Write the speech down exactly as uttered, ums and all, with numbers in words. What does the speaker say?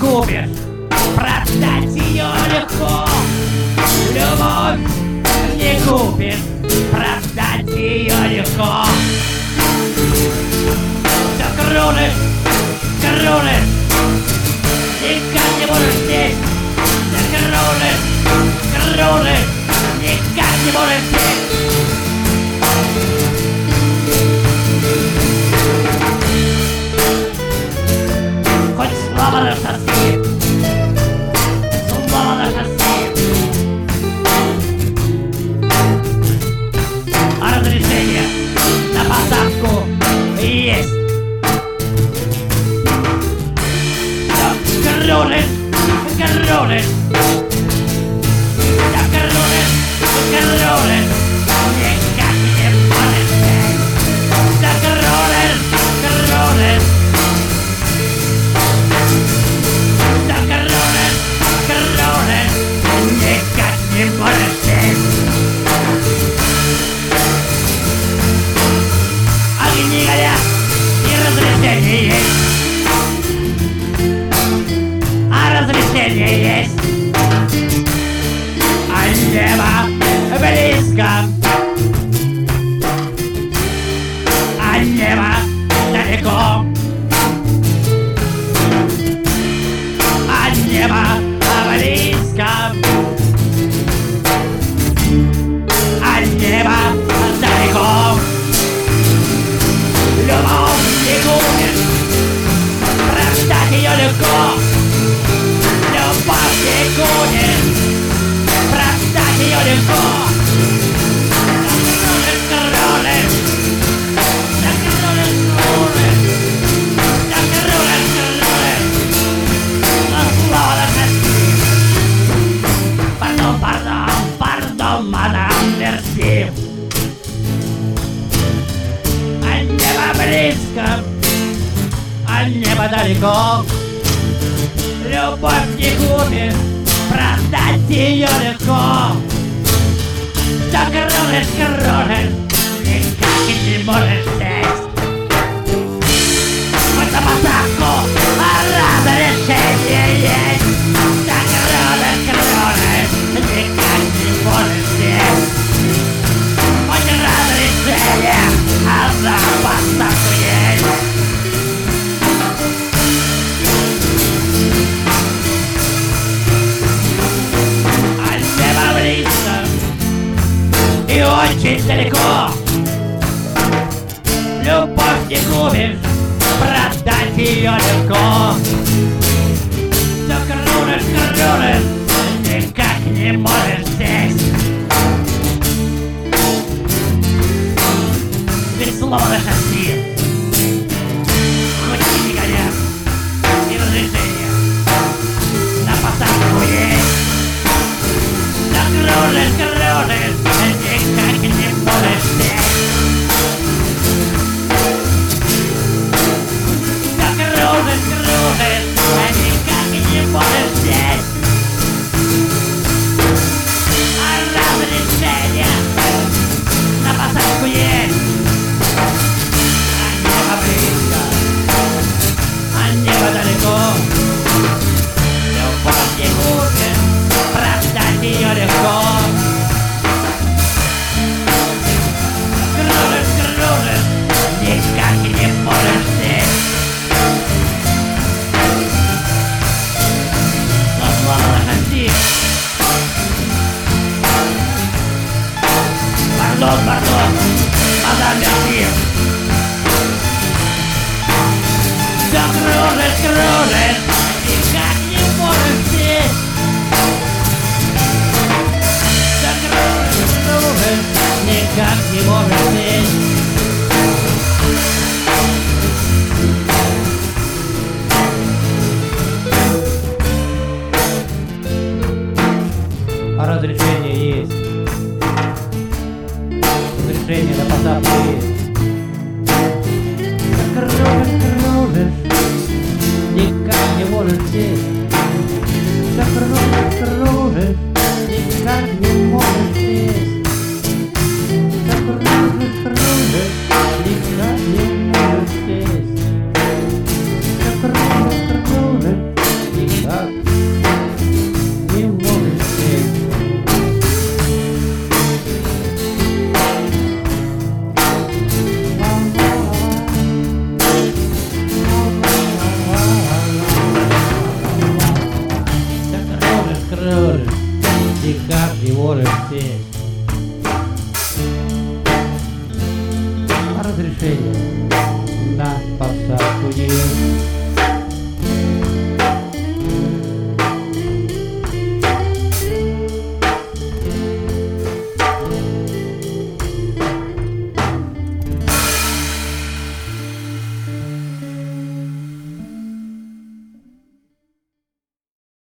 купишь, продать ее легко. Любовь не купишь, продать ее легко. Все кружишь, кружишь, никак не можешь сесть. Все кружишь, кружишь, никак не можешь сесть. Хоть слово на шоссе, слово на шоссе. А разрешение на посадку есть. Все кружишь, кружишь, все кружишь, кружишь, никак не можешь сесть. Все кружишь, кружишь. Все кружишь, кружишь, никак не можешь сесть. Огни горят и разрешение есть. А разрешение есть. А небо близко. А небо далеко. А небо близко. А небо далеко. Любовь не купишь, продать ее легко. Любовь не купишь, продать ее легко. Закружишь, кружишь, закружишь, кружишь, закружишь, кружишь. Но слово на шоссе. Пардон, пардон, пардон, мадам, мерси. А небо близко, а небо далеко. Любовь не купишь, продать ее легко. Все кружишь, кружишь, никак не можешь сесть. Хоть на посадку, а разрешение есть. Все кружишь, кружишь, никак не можешь сесть. Хоть разрешение, а на посадку есть. И очень далеко. Любовь не купишь, продать ее легко. Все кружишь, кружишь, никак не можешь сесть. Теперь слово на шоссе. Хоть и не горят, и разрешение на посадку есть. Все кружишь, кружишь, никак не можешь сесть. Все кружишь, кружишь, никак не можешь сесть. А разрешение на посадку есть. А небо близко, а небо далеко. Любовь не купишь, продать ее легко. Никак не можешь сесть. Но слово на шоссе. Пардон, пардон, мадам, мерси. Все кружишь, кружишь, никак не можешь сесть. Все кружишь, кружишь, никак не можешь сесть. А разрешение есть. Разрешение на посадку есть. Кружишь, кружишь, никак не можешь сесть. Все кружишь, кружишь, никак не можешь сесть. Все кружишь, кружишь, никак не можешь сесть. Все кружишь, кружишь, никак никак не можешь сесть. Разрешение на посадку.